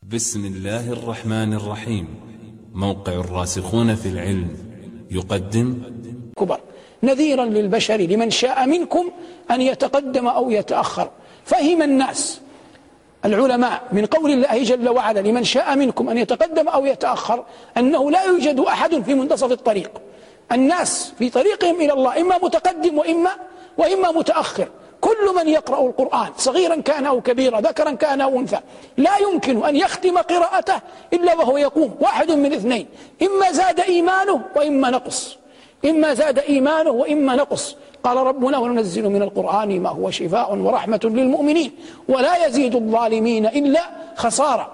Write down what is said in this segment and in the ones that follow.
بسم الله الرحمن الرحيم. موقع الراسخون في العلم يقدم كبر نذيرا للبشر لمن شاء منكم أن يتقدم أو يتأخر. فهم الناس العلماء من قول الله جل وعلا لمن شاء منكم أن يتقدم أو يتأخر أنه لا يوجد أحد في منتصف الطريق. الناس في طريقهم إلى الله إما متقدم وإما متأخر. كل من يقرأ القرآن صغيرا كان أو كبيرا ذكرا كان أو أنثى لا يمكن أن يختم قراءته إلا وهو يقوم واحد من اثنين: إما زاد إيمانه وإما نقص، إما زاد إيمانه وإما نقص. قال ربنا: وننزل من القرآن ما هو شفاء ورحمة للمؤمنين ولا يزيد الظالمين إلا خسارة.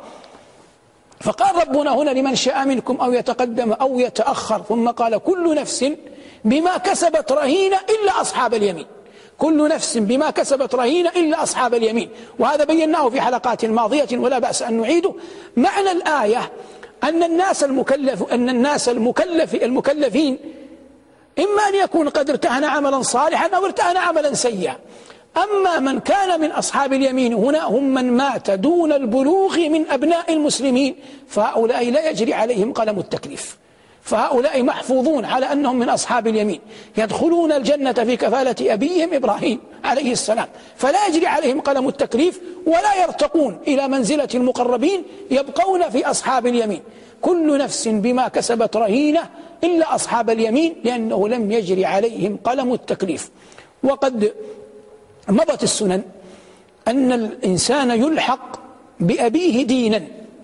فقال ربنا هنا لمن شاء منكم أو يتقدم أو يتأخر، ثم قال: كل نفس بما كسبت رهينة إلا أصحاب اليمين. كل نفس بما كسبت رهينة إلا أصحاب اليمين. وهذا بيناه في حلقات ماضية ولا بأس أن نعيده. معنى الآية أن الناس المكلفين إما أن يكون قد ارتهن عملا صالحا أو ارتهن عملا سيئا. أما من كان من أصحاب اليمين هنا هم من مات دون البلوغ من أبناء المسلمين، فهؤلاء لا يجري عليهم قلم التكليف، فهؤلاء محفوظون على أنهم من أصحاب اليمين، يدخلون الجنة في كفالة أبيهم إبراهيم عليه السلام، فلا يجري عليهم قلم التكليف ولا يرتقون إلى منزلة المقربين، يبقون في أصحاب اليمين. كل نفس بما كسبت رهينة إلا أصحاب اليمين، لأنه لم يجري عليهم قلم التكليف. وقد مضت السنن أن الإنسان يلحق بأبيه دينا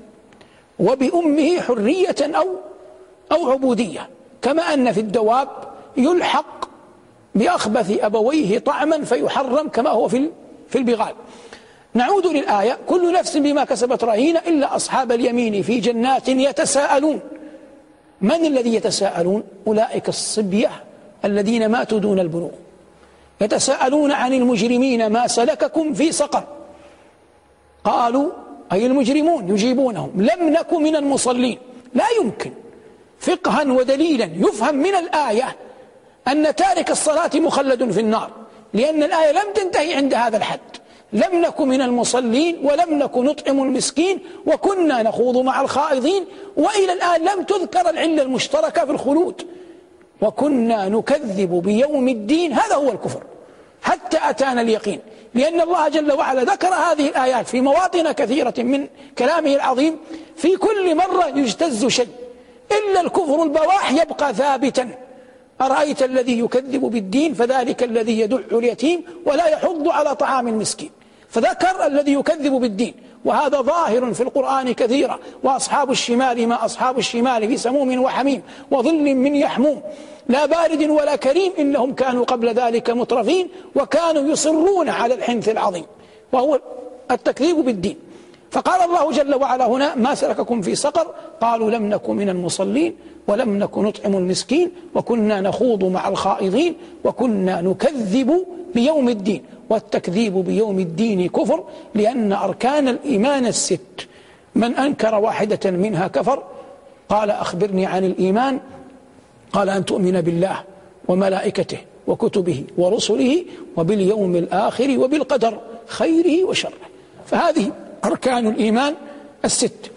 وبأمه حرية أو عبودية، كما أن في الدواب يلحق بأخبث أبويه طعما فيحرم كما هو في البغال. نعود للآية: كل نفس بما كسبت رهينة إلا أصحاب اليمين في جنات يتساءلون. من الذي يتساءلون؟ أولئك الصبية الذين ماتوا دون البلوغ. يتساءلون عن المجرمين ما سلككم في سقر. قالوا أي المجرمون يجيبونهم: لم نك من المصلين. لا يمكن فقها ودليلا يفهم من الآية أن تارك الصلاة مخلد في النار، لأن الآية لم تنتهي عند هذا الحد. لم نك من المصلين ولم نك نطعم المسكين وكنا نخوض مع الخائضين، وإلى الآن لم تذكر العلة المشتركة في الخلود. وكنا نكذب بيوم الدين، هذا هو الكفر حتى أتانا اليقين، لأن الله جل وعلا ذكر هذه الآيات في مواطن كثيرة من كلامه العظيم، في كل مرة يجتز شيء إلا الكفر البواح يبقى ثابتا. أرأيت الذي يكذب بالدين فذلك الذي يدع اليتيم ولا يحض على طعام المسكين، فذكر الذي يكذب بالدين، وهذا ظاهر في القرآن كثيرا. وأصحاب الشمال ما أصحاب الشمال في سموم وحميم وظل من يحموم لا بارد ولا كريم إنهم كانوا قبل ذلك مترفين وكانوا يصرون على الحنث العظيم، وهو التكذيب بالدين. فقال الله جل وعلا هنا: ما سلككم في سقر؟ قالوا لم نك من المصلين ولم نك نطعم المسكين وكنا نخوض مع الخائضين وكنا نكذب بيوم الدين. والتكذيب بيوم الدين كفر، لأن أركان الإيمان الست من أنكر واحدة منها كفر. قال: أخبرني عن الإيمان. قال: أن تؤمن بالله وملائكته وكتبه ورسله وباليوم الآخر وبالقدر خيره وشره. فهذه أركان الإيمان الست.